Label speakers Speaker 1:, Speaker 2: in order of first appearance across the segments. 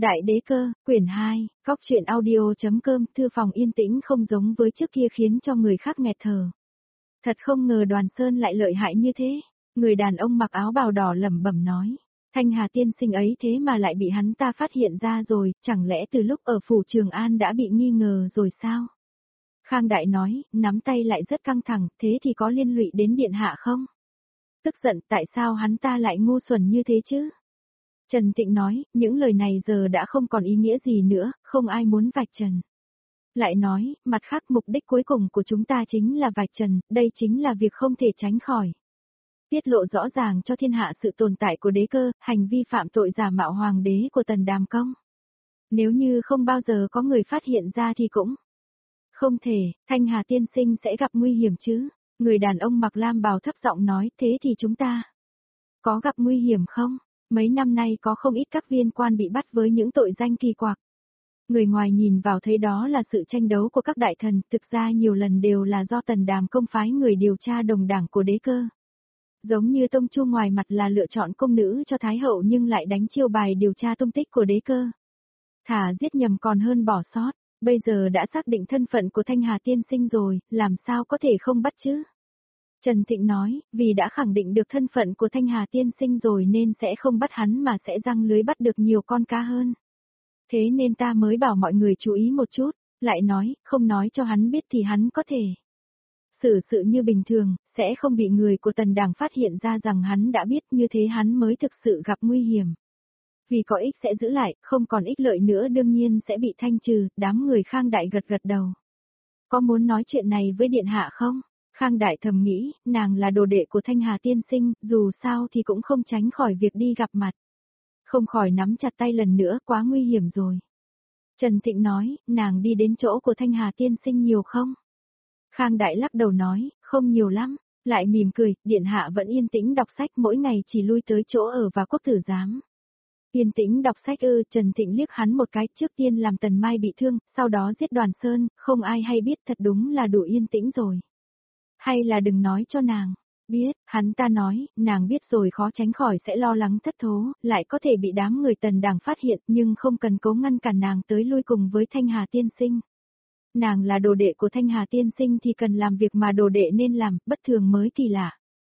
Speaker 1: Đại đế cơ, quyển 2, góc truyện audio.com, thư phòng yên tĩnh không giống với trước kia khiến cho người khác nghẹt thở. Thật không ngờ Đoàn Sơn lại lợi hại như thế, người đàn ông mặc áo bào đỏ lẩm bẩm nói. Thanh Hà tiên sinh ấy thế mà lại bị hắn ta phát hiện ra rồi, chẳng lẽ từ lúc ở phủ Trường An đã bị nghi ngờ rồi sao? Khang Đại nói, nắm tay lại rất căng thẳng, thế thì có liên lụy đến điện hạ không? Tức giận tại sao hắn ta lại ngu xuẩn như thế chứ? Trần Tịnh nói, những lời này giờ đã không còn ý nghĩa gì nữa, không ai muốn vạch trần. Lại nói, mặt khác mục đích cuối cùng của chúng ta chính là vạch trần, đây chính là việc không thể tránh khỏi. Tiết lộ rõ ràng cho thiên hạ sự tồn tại của đế cơ, hành vi phạm tội giả mạo hoàng đế của Tần Đàm Công. Nếu như không bao giờ có người phát hiện ra thì cũng không thể, Thanh Hà tiên sinh sẽ gặp nguy hiểm chứ. Người đàn ông mặc lam bào thấp giọng nói, thế thì chúng ta có gặp nguy hiểm không? Mấy năm nay có không ít các viên quan bị bắt với những tội danh kỳ quặc. Người ngoài nhìn vào thấy đó là sự tranh đấu của các đại thần, thực ra nhiều lần đều là do Tần Đàm Công phái người điều tra đồng đảng của đế cơ. Giống như Tông Chu ngoài mặt là lựa chọn công nữ cho Thái Hậu nhưng lại đánh chiêu bài điều tra tung tích của đế cơ. Thả giết nhầm còn hơn bỏ sót, bây giờ đã xác định thân phận của Thanh Hà tiên sinh rồi, làm sao có thể không bắt chứ? Trần Thịnh nói, vì đã khẳng định được thân phận của Thanh Hà tiên sinh rồi nên sẽ không bắt hắn mà sẽ giăng lưới bắt được nhiều con cá hơn. Thế nên ta mới bảo mọi người chú ý một chút, lại nói, không nói cho hắn biết thì hắn có thể xử sự như bình thường, sẽ không bị người của Tần Đảng phát hiện ra rằng hắn đã biết, như thế hắn mới thực sự gặp nguy hiểm. Vì có ích sẽ giữ lại, không còn ích lợi nữa đương nhiên sẽ bị thanh trừ, đám người Khang Đại gật gật đầu. Có muốn nói chuyện này với điện hạ không? Khang Đại thầm nghĩ, nàng là đồ đệ của Thanh Hà tiên sinh, dù sao thì cũng không tránh khỏi việc đi gặp mặt. Không khỏi nắm chặt tay lần nữa, quá nguy hiểm rồi. Trần Thịnh nói, nàng đi đến chỗ của Thanh Hà tiên sinh nhiều không? Khang Đại lắc đầu nói, không nhiều lắm, lại mỉm cười, điện hạ vẫn yên tĩnh đọc sách, mỗi ngày chỉ lui tới chỗ ở và quốc tử giám. Yên tĩnh đọc sách ư? Trần Thịnh liếc hắn một cái, trước tiên làm Tần Mai bị thương, sau đó giết Đoàn Sơn, không ai hay biết, thật đúng là đủ yên tĩnh rồi. Hay là đừng nói cho nàng biết, hắn ta nói, nàng biết rồi khó tránh khỏi sẽ lo lắng thất thố, lại có thể bị đám người Tần Đảng phát hiện, nhưng không cần cố ngăn cản nàng tới lui cùng với Thanh Hà tiên sinh. Nàng là đồ đệ của Thanh Hà tiên sinh thì cần làm việc mà đồ đệ nên làm, bất thường mới kỳ lạ.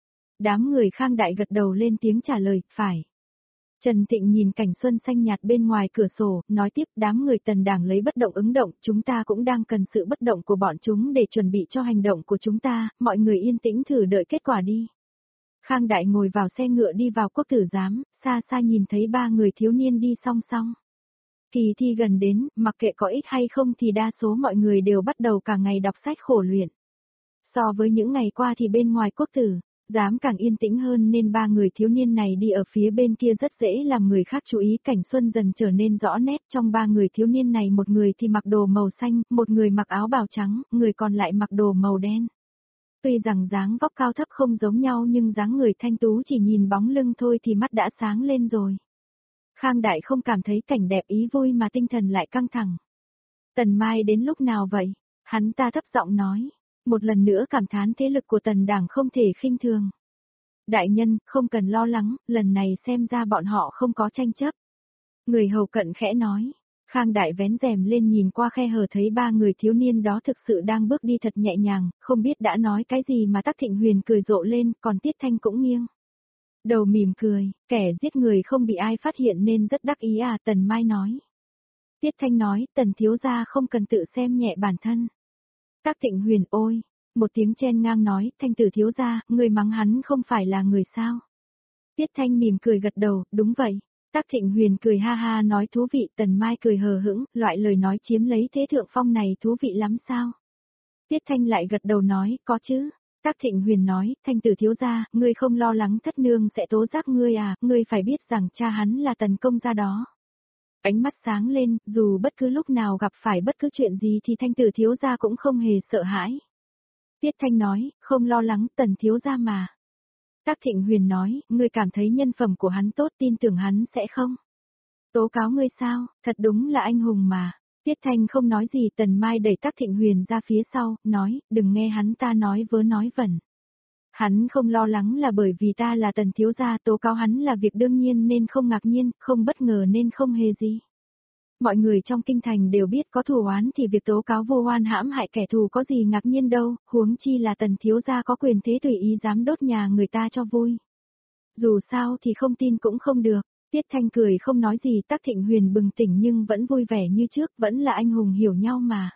Speaker 1: Đám người Khang Đại gật đầu lên tiếng trả lời, phải. Trần Thịnh nhìn cảnh xuân xanh nhạt bên ngoài cửa sổ, nói tiếp, đám người Tần Đảng lấy bất động ứng động, chúng ta cũng đang cần sự bất động của bọn chúng để chuẩn bị cho hành động của chúng ta, mọi người yên tĩnh thử đợi kết quả đi. Khang Đại ngồi vào xe ngựa đi vào quốc tử giám, xa xa nhìn thấy ba người thiếu niên đi song song. Kỳ thi gần đến, mặc kệ có ích hay không thì đa số mọi người đều bắt đầu cả ngày đọc sách khổ luyện. So với những ngày qua thì bên ngoài quốc tử giám càng yên tĩnh hơn nên ba người thiếu niên này đi ở phía bên kia rất dễ làm người khác chú ý. Cảnh xuân dần trở nên rõ nét, trong ba người thiếu niên này một người thì mặc đồ màu xanh, một người mặc áo bào trắng, người còn lại mặc đồ màu đen. Tuy rằng dáng vóc cao thấp không giống nhau nhưng dáng người thanh tú chỉ nhìn bóng lưng thôi thì mắt đã sáng lên rồi. Khang Đại không cảm thấy cảnh đẹp ý vui mà tinh thần lại căng thẳng. Tần Mai đến lúc nào vậy? Hắn ta thấp giọng nói. Một lần nữa cảm thán thế lực của Tần Đảng không thể khinh thường. Đại nhân, không cần lo lắng, lần này xem ra bọn họ không có tranh chấp. Người hầu cận khẽ nói. Khang Đại vén rèm lên nhìn qua khe hở thấy ba người thiếu niên đó thực sự đang bước đi thật nhẹ nhàng, không biết đã nói cái gì mà Tắc Thịnh Huyền cười rộ lên, còn Tiết Thanh cũng nghiêng đầu mỉm cười, kẻ giết người không bị ai phát hiện nên rất đắc ý à, Tần Mai nói. Tiết Thanh nói, Tần thiếu gia không cần tự xem nhẹ bản thân. Tắc Thịnh Huyền ôi, một tiếng chen ngang nói, Thanh tử thiếu gia, người mắng hắn không phải là người sao? Tiết Thanh mỉm cười gật đầu, đúng vậy. Tắc Thịnh Huyền cười ha ha nói thú vị, Tần Mai cười hờ hững, loại lời nói chiếm lấy thế thượng phong này thú vị lắm sao? Tiết Thanh lại gật đầu nói, có chứ. Tắc Thịnh Huyền nói, Thanh tử thiếu gia, ngươi không lo lắng thất nương sẽ tố giác ngươi à, ngươi phải biết rằng cha hắn là Tần công gia đó. Ánh mắt sáng lên, dù bất cứ lúc nào gặp phải bất cứ chuyện gì thì Thanh tử thiếu gia cũng không hề sợ hãi. Tiết Thanh nói, không lo lắng Tần thiếu gia mà. Tắc Thịnh Huyền nói, ngươi cảm thấy nhân phẩm của hắn tốt, tin tưởng hắn sẽ không tố cáo ngươi sao, thật đúng là anh hùng mà. Tiết Thanh không nói gì, Tần Mai đẩy Tắc Thịnh Huyền ra phía sau, nói, đừng nghe hắn ta nói vớ nói vẩn. Hắn không lo lắng là bởi vì ta là Tần thiếu gia, tố cáo hắn là việc đương nhiên nên không ngạc nhiên, không bất ngờ nên không hề gì. Mọi người trong kinh thành đều biết có thù oán thì việc tố cáo vô oan hãm hại kẻ thù có gì ngạc nhiên đâu, huống chi là Tần thiếu gia có quyền thế tùy ý dám đốt nhà người ta cho vui. Dù sao thì không tin cũng không được. Tiết Thanh cười không nói gì, Tắc Thịnh Huyền bừng tỉnh nhưng vẫn vui vẻ như trước, vẫn là anh hùng hiểu nhau mà.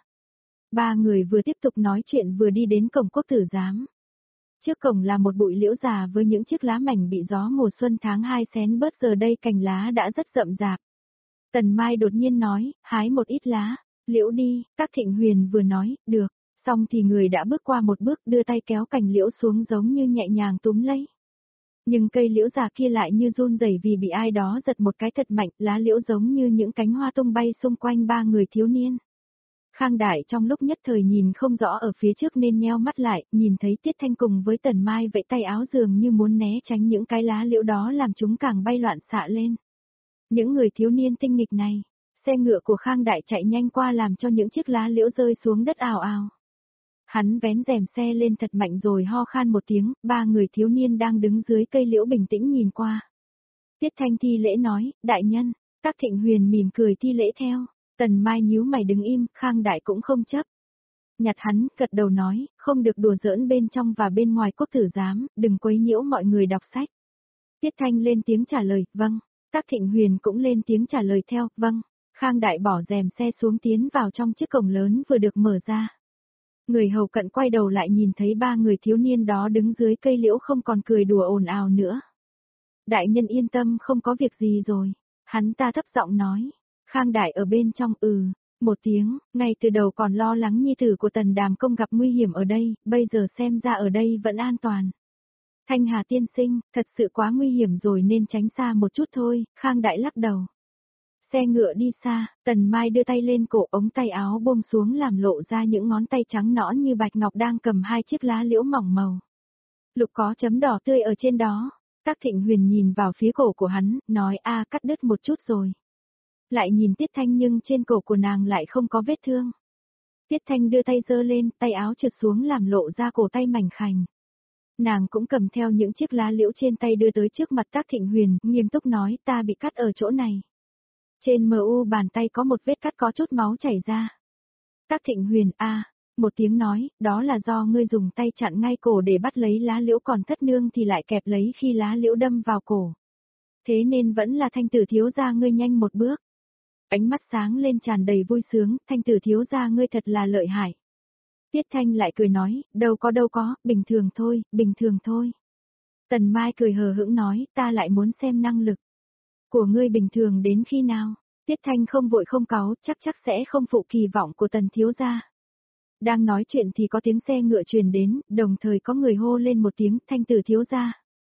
Speaker 1: Ba người vừa tiếp tục nói chuyện vừa đi đến cổng Quốc tử giám. Trước cổng là một bụi liễu già với những chiếc lá mảnh bị gió mùa xuân tháng 2 xén bớt, giờ đây cành lá đã rất rậm rạp. Tần Mai đột nhiên nói, hái một ít lá, liễu đi, Tắc Thịnh Huyền vừa nói, được, xong thì người đã bước qua một bước đưa tay kéo cành liễu xuống giống như nhẹ nhàng túm lấy. Nhưng cây liễu già kia lại như run rẩy vì bị ai đó giật một cái thật mạnh, lá liễu giống như những cánh hoa tung bay xung quanh ba người thiếu niên. Khang Đại trong lúc nhất thời nhìn không rõ ở phía trước nên nheo mắt lại, nhìn thấy Tiết Thanh cùng với Tần Mai vẫy tay áo dường như muốn né tránh những cái lá liễu đó làm chúng càng bay loạn xạ lên. Những người thiếu niên tinh nghịch này, xe ngựa của Khang Đại chạy nhanh qua làm cho những chiếc lá liễu rơi xuống đất ào ào. Hắn vén rèm xe lên thật mạnh rồi ho khan một tiếng, ba người thiếu niên đang đứng dưới cây liễu bình tĩnh nhìn qua. Tiết Thanh thi lễ nói, đại nhân, Tắc Thịnh Huyền mỉm cười thi lễ theo, Tần Mai nhíu mày đứng im, Khang Đại cũng không chấp. Nhặt hắn, gật đầu nói, không được đùa giỡn bên trong và bên ngoài Quốc tử giám, đừng quấy nhiễu mọi người đọc sách. Tiết Thanh lên tiếng trả lời, vâng, Tắc Thịnh Huyền cũng lên tiếng trả lời theo, vâng, Khang Đại bỏ rèm xe xuống tiến vào trong chiếc cổng lớn vừa được mở ra. Người hầu cận quay đầu lại nhìn thấy ba người thiếu niên đó đứng dưới cây liễu không còn cười đùa ồn ào nữa. Đại nhân yên tâm, không có việc gì rồi. Hắn ta thấp giọng nói. Khang Đại ở bên trong một tiếng, ngay từ đầu còn lo lắng nhi tử của Tần Đàm Công gặp nguy hiểm ở đây, bây giờ xem ra ở đây vẫn an toàn. Thanh Hà tiên sinh, thật sự quá nguy hiểm rồi nên tránh xa một chút thôi, Khang Đại lắc đầu. Xe ngựa đi xa, Tần Mai đưa tay lên cổ, ống tay áo buông xuống làm lộ ra những ngón tay trắng nõn như bạch ngọc đang cầm hai chiếc lá liễu mỏng màu. Lục có chấm đỏ tươi ở trên đó. Tắc Thịnh Huyền nhìn vào phía cổ của hắn, nói cắt đứt một chút rồi. Lại nhìn Tiết Thanh nhưng trên cổ của nàng lại không có vết thương. Tiết Thanh đưa tay giơ lên, tay áo trượt xuống làm lộ ra cổ tay mảnh khảnh. Nàng cũng cầm theo những chiếc lá liễu trên tay đưa tới trước mặt Tắc Thịnh Huyền, nghiêm túc nói, ta bị cắt ở chỗ này. Trên mu bàn tay có một vết cắt có chút máu chảy ra. Tắc Thịnh Huyền một tiếng nói, đó là do ngươi dùng tay chặn ngay cổ để bắt lấy lá liễu, còn thất nương thì lại kẹp lấy khi lá liễu đâm vào cổ. Thế nên vẫn là Thanh tử thiếu gia ngươi nhanh một bước. Ánh mắt sáng lên tràn đầy vui sướng, Thanh tử thiếu gia ngươi thật là lợi hại. Tiết Thanh lại cười nói, đâu có, bình thường thôi. Tần Mai cười hờ hững nói, ta lại muốn xem năng lực của ngươi bình thường đến khi nào. Tiết Thanh không vội không cáu, chắc sẽ không phụ kỳ vọng của Tần thiếu gia. Đang nói chuyện thì có tiếng xe ngựa truyền đến, đồng thời có người hô lên một tiếng, Thanh tử thiếu gia.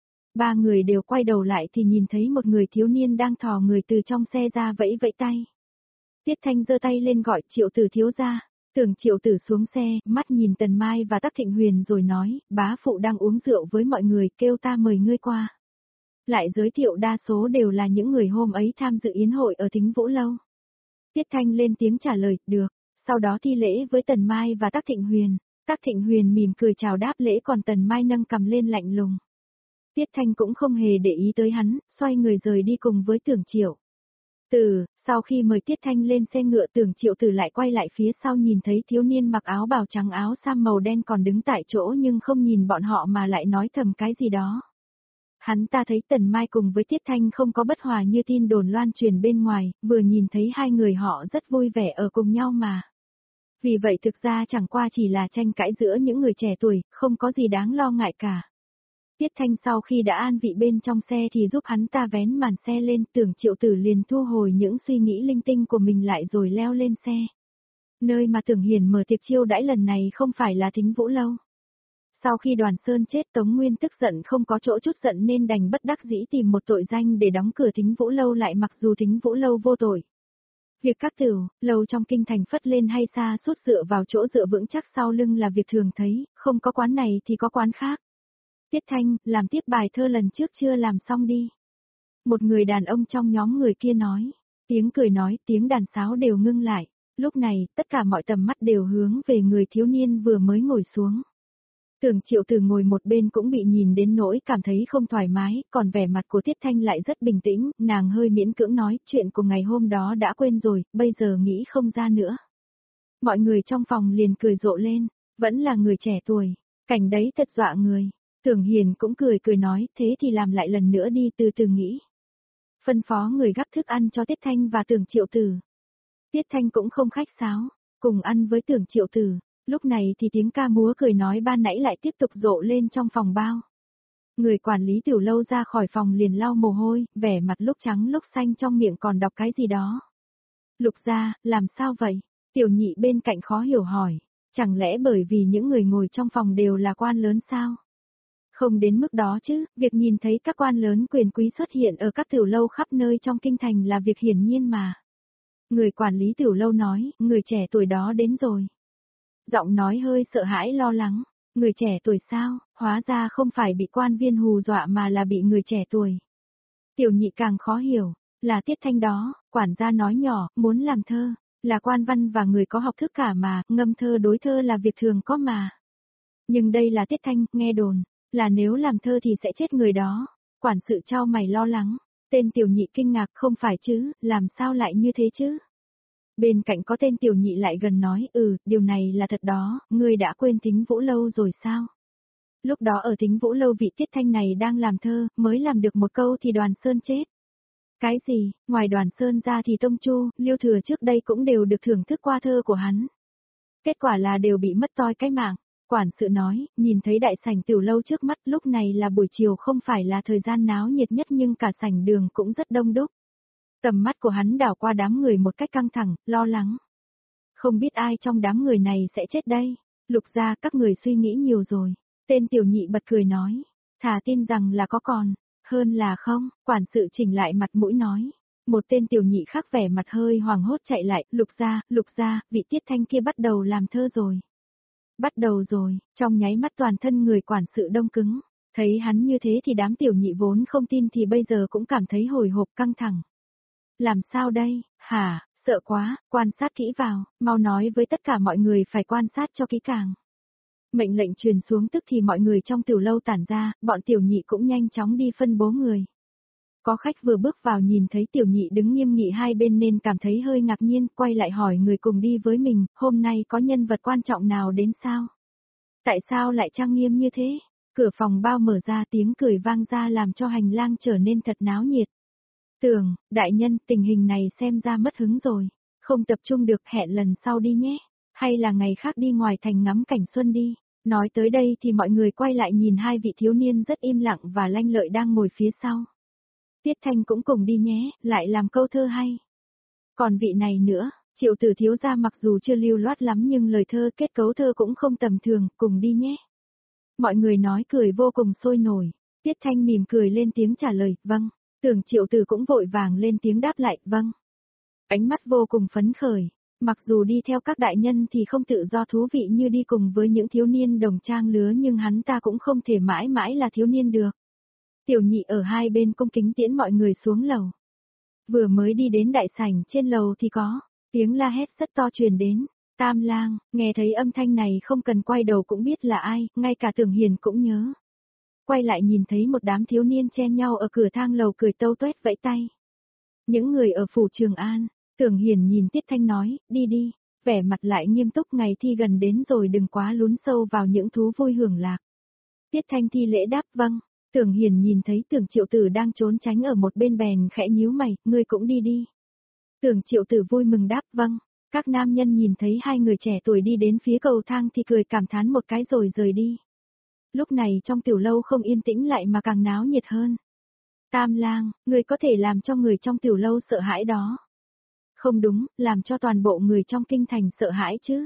Speaker 1: Ba người đều quay đầu lại thì nhìn thấy một người thiếu niên đang thò người từ trong xe ra vẫy vẫy tay. Tiết Thanh giơ tay lên gọi, Triệu tử thiếu gia. Tưởng Triệu tử xuống xe, mắt nhìn Tần Mai và Tắc Thịnh Huyền rồi nói, bá phụ đang uống rượu với mọi người, kêu ta mời ngươi qua. Lại giới thiệu đa số đều là những người hôm ấy tham dự yến hội ở Thính Vũ Lâu. Tiết Thanh lên tiếng trả lời, được, sau đó thi lễ với Tần Mai và Tắc Thịnh Huyền. Tắc Thịnh Huyền mỉm cười chào đáp lễ, còn Tần Mai nâng cầm lên lạnh lùng. Tiết Thanh cũng không hề để ý tới hắn, xoay người rời đi cùng với Tưởng Triệu Tử. Sau khi mời Tiết Thanh lên xe ngựa, Tưởng Triệu Tử lại quay lại phía sau nhìn thấy thiếu niên mặc áo bào trắng áo sam màu đen còn đứng tại chỗ nhưng không nhìn bọn họ mà lại nói thầm cái gì đó. Hắn ta thấy Tần Mai cùng với Tiết Thanh không có bất hòa như tin đồn loan truyền bên ngoài, vừa nhìn thấy hai người họ rất vui vẻ ở cùng nhau mà. Vì vậy thực ra chẳng qua chỉ là tranh cãi giữa những người trẻ tuổi, không có gì đáng lo ngại cả. Tiết Thanh sau khi đã an vị bên trong xe thì giúp hắn ta vén màn xe lên, Tưởng Triệu Tử liền thu hồi những suy nghĩ linh tinh của mình lại rồi leo lên xe. Nơi mà Tưởng Hiển mở tiệc chiêu đãi lần này không phải là Thính Vũ Lâu. Sau khi Đoàn Sơn chết, Tống Nguyên tức giận không có chỗ chút giận nên đành bất đắc dĩ tìm một tội danh để đóng cửa Thính Vũ Lâu lại, mặc dù Thính Vũ Lâu vô tội. Việc các tửu, lâu trong kinh thành phất lên hay xa suốt dựa vào chỗ dựa vững chắc sau lưng là việc thường thấy, không có quán này thì có quán khác. Tiết Thanh, làm tiếp bài thơ lần trước chưa làm xong đi. Một người đàn ông trong nhóm người kia nói, tiếng cười nói, tiếng đàn sáo đều ngưng lại. Lúc này, tất cả mọi tầm mắt đều hướng về người thiếu niên vừa mới ngồi xuống. Tưởng Triệu Tử ngồi một bên cũng bị nhìn đến nỗi cảm thấy không thoải mái, còn vẻ mặt của Tiết Thanh lại rất bình tĩnh, nàng hơi miễn cưỡng nói, chuyện của ngày hôm đó đã quên rồi, bây giờ nghĩ không ra nữa. Mọi người trong phòng liền cười rộ lên, vẫn là người trẻ tuổi, cảnh đấy thật dọa người. Tưởng Hiền cũng cười cười nói, thế thì làm lại lần nữa đi, từ từ nghĩ. Phân phó người gắp thức ăn cho Tiết Thanh và Tưởng Triệu Tử. Tiết Thanh cũng không khách sáo, cùng ăn với Tưởng Triệu Tử. Lúc này thì tiếng ca múa cười nói ban nãy lại tiếp tục rộ lên trong phòng bao. Người quản lý tiểu lâu ra khỏi phòng liền lau mồ hôi, vẻ mặt lúc trắng lúc xanh, trong miệng còn đọc cái gì đó. Lục gia, làm sao vậy? Tiểu nhị bên cạnh khó hiểu hỏi, chẳng lẽ bởi vì những người ngồi trong phòng đều là quan lớn sao? Không đến mức đó chứ, việc nhìn thấy các quan lớn quyền quý xuất hiện ở các tiểu lâu khắp nơi trong kinh thành là việc hiển nhiên mà. Người quản lý tiểu lâu nói, người trẻ tuổi đó đến rồi. Giọng nói hơi sợ hãi lo lắng, người trẻ tuổi sao, hóa ra không phải bị quan viên hù dọa mà là bị người trẻ tuổi. Tiểu nhị càng khó hiểu, là Tiết Thanh đó, quản gia nói nhỏ, muốn làm thơ, là quan văn và người có học thức cả mà, ngâm thơ đối thơ là việc thường có mà. Nhưng đây là Tiết Thanh, nghe đồn, là nếu làm thơ thì sẽ chết người đó. Quản sự chau mày lo lắng, tên tiểu nhị kinh ngạc, không phải chứ, làm sao lại như thế chứ? Bên cạnh có tên tiểu nhị lại gần nói, điều này là thật đó, ngươi đã quên Thính Vũ Lâu rồi sao? Lúc đó ở Thính Vũ Lâu vị Tiết Thanh này đang làm thơ, mới làm được một câu thì Đoàn Sơn chết. Cái gì, ngoài Đoàn Sơn ra thì Tông Chu, Liêu Thừa trước đây cũng đều được thưởng thức qua thơ của hắn. Kết quả là đều bị mất toi cái mạng. Quản sự nói, nhìn thấy đại sảnh tiểu lâu trước mắt, lúc này là buổi chiều, không phải là thời gian náo nhiệt nhất nhưng cả sảnh đường cũng rất đông đúc. Tầm mắt của hắn đảo qua đám người một cách căng thẳng, lo lắng. Không biết ai trong đám người này sẽ chết đây. Lục gia, các người suy nghĩ nhiều rồi. Tên tiểu nhị bật cười nói. Thà tin rằng là có còn, hơn là không. Quản sự chỉnh lại mặt mũi nói. Một tên tiểu nhị khác vẻ mặt hơi hoảng hốt chạy lại. Lục gia, vị Tiết Thanh kia bắt đầu làm thơ rồi. Bắt đầu rồi, trong nháy mắt toàn thân người quản sự đông cứng. Thấy hắn như thế thì đám tiểu nhị vốn không tin thì bây giờ cũng cảm thấy hồi hộp căng thẳng. Làm sao đây, hả, sợ quá, quan sát kỹ vào, mau nói với tất cả mọi người phải quan sát cho kỹ càng. Mệnh lệnh truyền xuống tức thì mọi người trong tiểu lâu tản ra, bọn tiểu nhị cũng nhanh chóng đi phân bố người. Có khách vừa bước vào nhìn thấy tiểu nhị đứng nghiêm nghị hai bên nên cảm thấy hơi ngạc nhiên, quay lại hỏi người cùng đi với mình, hôm nay có nhân vật quan trọng nào đến sao? Tại sao lại trang nghiêm như thế? Cửa phòng bao mở ra, tiếng cười vang ra làm cho hành lang trở nên thật náo nhiệt. Tưởng, đại nhân, tình hình này xem ra mất hứng rồi, không tập trung được, hẹn lần sau đi nhé, hay là ngày khác đi ngoài thành ngắm cảnh xuân đi. Nói tới đây thì mọi người quay lại nhìn hai vị thiếu niên rất im lặng và lanh lợi đang ngồi phía sau. Tiết Thanh cũng cùng đi nhé, lại làm câu thơ hay. Còn vị này nữa, Triệu Tử thiếu gia mặc dù chưa lưu loát lắm nhưng lời thơ kết cấu thơ cũng không tầm thường, cùng đi nhé. Mọi người nói cười vô cùng sôi nổi, Tiết Thanh mỉm cười lên tiếng trả lời, vâng. Tưởng Triệu Tử cũng vội vàng lên tiếng đáp lại, vâng. Ánh mắt vô cùng phấn khởi, mặc dù đi theo các đại nhân thì không tự do thú vị như đi cùng với những thiếu niên đồng trang lứa nhưng hắn ta cũng không thể mãi mãi là thiếu niên được. Tiểu nhị ở hai bên cung kính tiễn mọi người xuống lầu. Vừa mới đi đến đại sảnh trên lầu thì có tiếng la hét rất to truyền đến. Tam Lang, nghe thấy âm thanh này không cần quay đầu cũng biết là ai, ngay cả Tưởng Hiền cũng nhớ. Quay lại nhìn thấy một đám thiếu niên chen nhau ở cửa thang lầu cười tâu tuét vẫy tay. Những người ở phủ Trường An, Tưởng Hiền nhìn Tiết Thanh nói, đi đi, vẻ mặt lại nghiêm túc, ngày thi gần đến rồi đừng quá lún sâu vào những thú vui hưởng lạc. Tiết Thanh thi lễ đáp vâng. Tưởng Hiền nhìn thấy Tưởng Triệu Tử đang trốn tránh ở một bên bèn khẽ nhíu mày, ngươi cũng đi đi. Tưởng Triệu Tử vui mừng đáp vâng. Các nam nhân nhìn thấy hai người trẻ tuổi đi đến phía cầu thang thì cười cảm thán một cái rồi rời đi. Lúc này trong tiểu lâu không yên tĩnh lại mà càng náo nhiệt hơn. Tam Lang, ngươi có thể làm cho người trong tiểu lâu sợ hãi đó. Không đúng, làm cho toàn bộ người trong kinh thành sợ hãi chứ.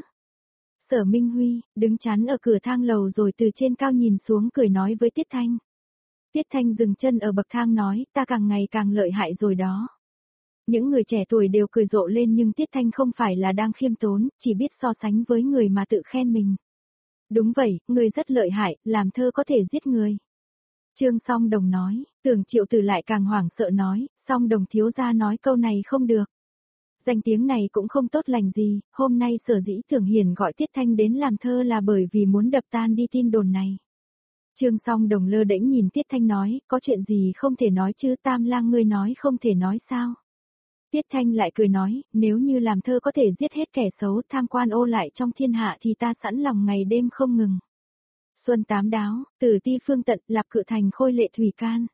Speaker 1: Sở Minh Huy, đứng chắn ở cửa thang lầu rồi từ trên cao nhìn xuống cười nói với Tiết Thanh. Tiết Thanh dừng chân ở bậc thang nói, ta càng ngày càng lợi hại rồi đó. Những người trẻ tuổi đều cười rộ lên nhưng Tiết Thanh không phải là đang khiêm tốn, chỉ biết so sánh với người mà tự khen mình. Đúng vậy, người rất lợi hại, làm thơ có thể giết người. Trương Song Đồng nói, Tưởng Triệu Tử lại càng hoảng sợ nói, Song Đồng thiếu gia nói câu này không được. Danh tiếng này cũng không tốt lành gì, hôm nay Sở Dĩ Tưởng Hiền gọi Tiết Thanh đến làm thơ là bởi vì muốn đập tan đi tin đồn này. Trương Song Đồng lơ đễnh nhìn Tiết Thanh nói, có chuyện gì không thể nói chứ, Tam Lang ngươi nói không thể nói sao? Tiết Thanh lại cười nói, nếu như làm thơ có thể giết hết kẻ xấu, tham quan ô lại trong thiên hạ thì ta sẵn lòng ngày đêm không ngừng. Xuân tám đáo, Tử Ti phương tận, Lạp Cự thành khôi lệ thủy can.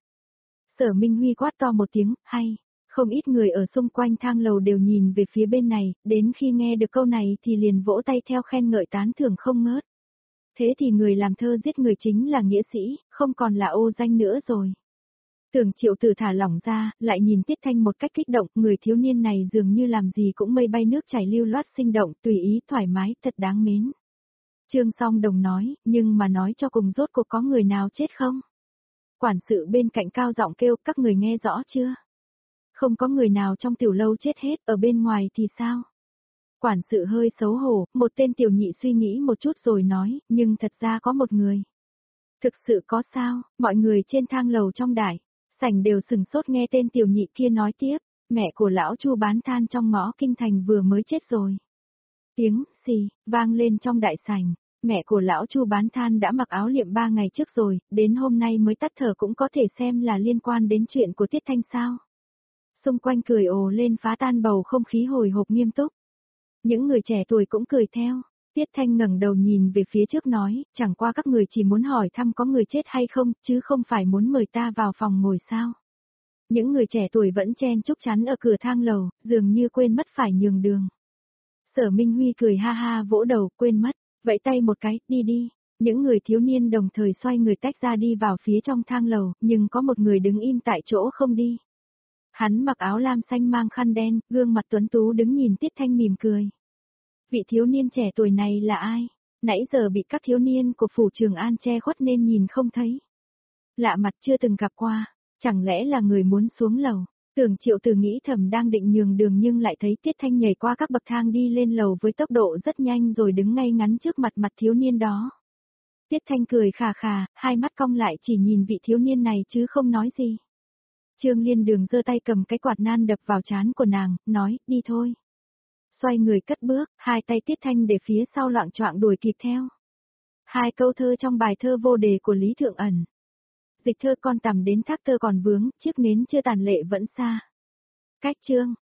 Speaker 1: Sở Minh Huy quát to một tiếng, hay. Không ít người ở xung quanh thang lầu đều nhìn về phía bên này, đến khi nghe được câu này thì liền vỗ tay theo khen ngợi tán thưởng không ngớt. Thế thì người làm thơ giết người chính là nghĩa sĩ, không còn là ô danh nữa rồi. Tưởng Triệu Tử thả lỏng ra, lại nhìn Tiết Thanh một cách kích động, người thiếu niên này dường như làm gì cũng mây bay nước chảy lưu loát sinh động, tùy ý thoải mái, thật đáng mến. Trương Song Đồng nói, nhưng mà nói cho cùng rốt cuộc có người nào chết không? Quản sự bên cạnh cao giọng kêu, các người nghe rõ chưa? Không có người nào trong tiểu lâu chết hết, ở bên ngoài thì sao? Quản sự hơi xấu hổ, một tên tiểu nhị suy nghĩ một chút rồi nói, nhưng thật ra có một người. Thực sự có sao, mọi người trên thang lầu trong đại sảnh đều sừng sốt nghe tên tiểu nhị kia nói tiếp, mẹ của lão Chu bán than trong ngõ kinh thành vừa mới chết rồi. Tiếng xì vang lên trong đại sảnh, mẹ của lão Chu bán than đã mặc áo liệm 3 ngày trước rồi, đến hôm nay mới tắt thở, cũng có thể xem là liên quan đến chuyện của Tiết Thanh sao. Xung quanh cười ồ lên phá tan bầu không khí hồi hộp nghiêm túc. Những người trẻ tuổi cũng cười theo. Tiết Thanh ngẩng đầu nhìn về phía trước nói, chẳng qua các người chỉ muốn hỏi thăm có người chết hay không, chứ không phải muốn mời ta vào phòng ngồi sao. Những người trẻ tuổi vẫn chen chúc chắn ở cửa thang lầu, dường như quên mất phải nhường đường. Sở Minh Huy cười ha ha vỗ đầu, quên mất, vẫy tay một cái, đi đi. Những người thiếu niên đồng thời xoay người tách ra đi vào phía trong thang lầu, nhưng có một người đứng im tại chỗ không đi. Hắn mặc áo lam xanh mang khăn đen, gương mặt tuấn tú đứng nhìn Tiết Thanh mỉm cười. Vị thiếu niên trẻ tuổi này là ai? Nãy giờ bị các thiếu niên của phủ Trường An che khuất nên nhìn không thấy. Lạ mặt chưa từng gặp qua, chẳng lẽ là người muốn xuống lầu? Tưởng Triệu Tử nghĩ thầm đang định nhường đường nhưng lại thấy Tiết Thanh nhảy qua các bậc thang đi lên lầu với tốc độ rất nhanh rồi đứng ngay ngắn trước mặt thiếu niên đó. Tiết Thanh cười khà khà, hai mắt cong lại chỉ nhìn vị thiếu niên này chứ không nói gì. Trương Liên Đường giơ tay cầm cái quạt nan đập vào trán của nàng, nói, đi thôi. Xoay người cất bước, hai tay Tiết Thanh để phía sau loạng choạng đuổi kịp theo. Hai câu thơ trong bài thơ vô đề của Lý Thượng Ẩn. Dịch thơ con tằm đến thác tơ còn vướng, chiếc nến chưa tàn lệ vẫn xa. Cách chương.